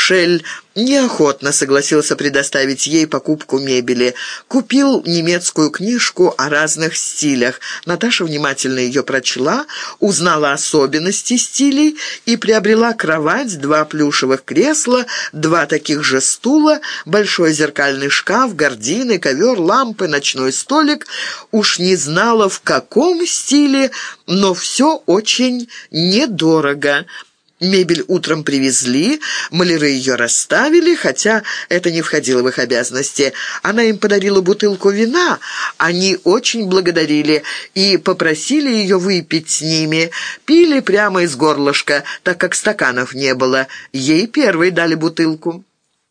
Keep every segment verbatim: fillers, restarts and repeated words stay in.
Шель неохотно согласился предоставить ей покупку мебели. Купил немецкую книжку о разных стилях. Наташа внимательно ее прочла, узнала особенности стилей и приобрела кровать, два плюшевых кресла, два таких же стула, большой зеркальный шкаф, гардины, ковер, лампы, ночной столик. Уж не знала, в каком стиле, но все очень недорого. Мебель утром привезли, маляры ее расставили, хотя это не входило в их обязанности. Она им подарила бутылку вина, они очень благодарили и попросили ее выпить с ними. Пили прямо из горлышка, так как стаканов не было. Ей первой дали бутылку.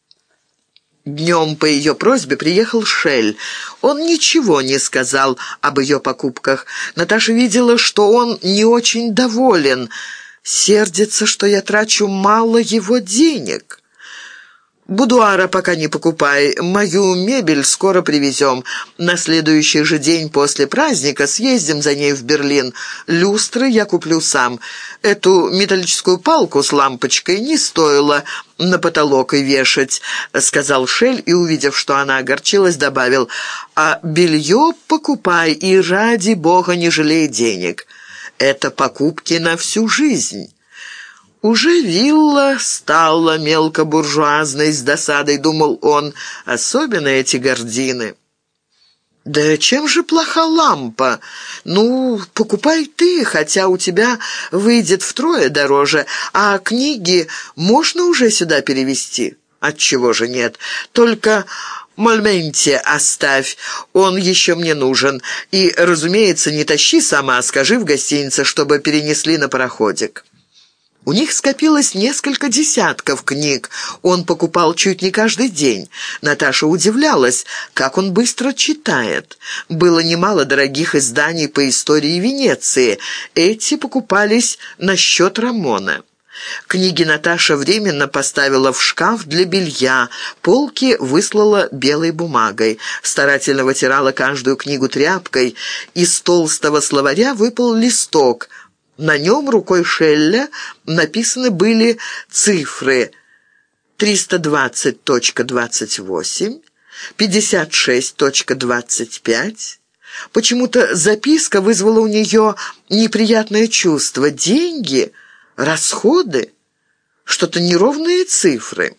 Днем по ее просьбе приехал Шель. Он ничего не сказал об ее покупках. Наташа видела, что он не очень доволен. Сердится, что я трачу мало его денег. Будуара пока не покупай, мою мебель скоро привезем. На следующий же день после праздника съездим за ней в Берлин. Люстры я куплю сам. Эту металлическую палку с лампочкой не стоило на потолок и вешать, сказал Шель, и, увидев, что она огорчилась, добавил: а белье покупай и ради бога не жалей денег. Это покупки на всю жизнь. Уже вилла стала мелкобуржуазной, с досадой думал он, особенно эти гардины. Да чем же плоха лампа? Ну, покупай ты, хотя у тебя выйдет втрое дороже, а книги можно уже сюда перевезти? Отчего же нет? Только Мольменте оставь, он еще мне нужен. И, разумеется, не тащи сама, скажи в гостинице, чтобы перенесли на пароходик». У них скопилось несколько десятков книг. Он покупал чуть не каждый день. Наташа удивлялась, как он быстро читает. Было немало дорогих изданий по истории Венеции. Эти покупались на счет Рамона. Книги Наташа временно поставила в шкаф для белья, полки выслала белой бумагой, старательно вытирала каждую книгу тряпкой. Из толстого словаря выпал листок. На нем рукой Шелля написаны были цифры триста двадцать точка двадцать восемь, пятьдесят шесть точка двадцать пять. Почему-то записка вызвала у нее неприятное чувство. Деньги... Расходы? Что-то неровные цифры.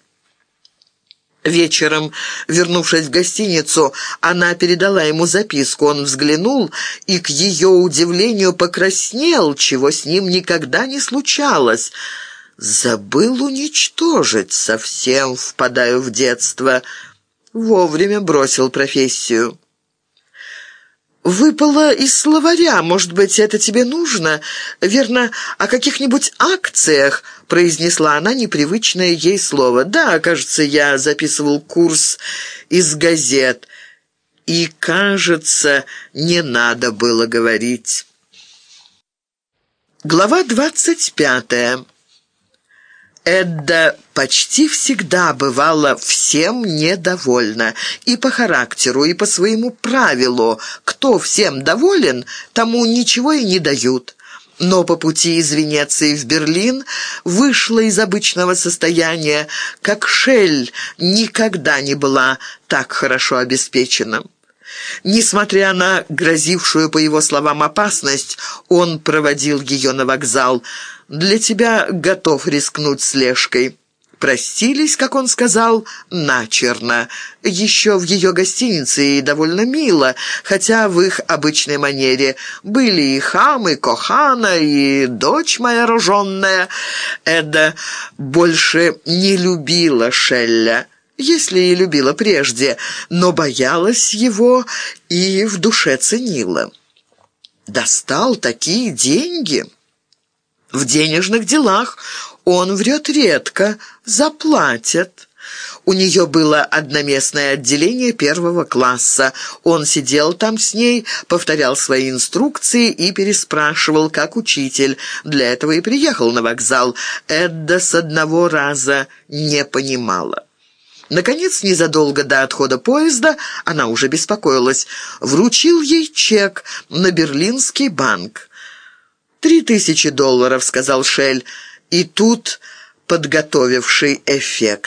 Вечером, вернувшись в гостиницу, она передала ему записку. Он взглянул и, к ее удивлению, покраснел, чего с ним никогда не случалось. «Забыл уничтожить, совсем впадаю в детство. Вовремя бросил профессию». «Выпало из словаря. Может быть, это тебе нужно? Верно, о каких-нибудь акциях?» — произнесла она непривычное ей слово. «Да, кажется, я записывал курс из газет. И, кажется, не надо было говорить». Глава двадцать пятая. Эдда почти всегда бывала всем недовольна. И по характеру, и по своему правилу. Кто всем доволен, тому ничего и не дают. Но по пути из Венеции в Берлин вышла из обычного состояния, как Шель никогда не была так хорошо обеспечена. Несмотря на грозившую, по его словам, опасность, он проводил ее на вокзал. «Для тебя готов рискнуть слежкой». Простились, как он сказал, начерно. Еще в ее гостинице и довольно мило, хотя в их обычной манере. Были и хам, и кохана, и дочь моя роженная. Эда больше не любила Шелля, если и любила прежде, но боялась его и в душе ценила. Достал такие деньги. В денежных делах он врет редко, заплатят. У нее было одноместное отделение первого класса. Он сидел там с ней, повторял свои инструкции и переспрашивал, как учитель. Для этого и приехал на вокзал. Эдда с одного раза не понимала. Наконец, незадолго до отхода поезда, она уже беспокоилась, вручил ей чек на Берлинский банк. «Три тысячи долларов», — сказал Шель, и тут, подготовивший эффект.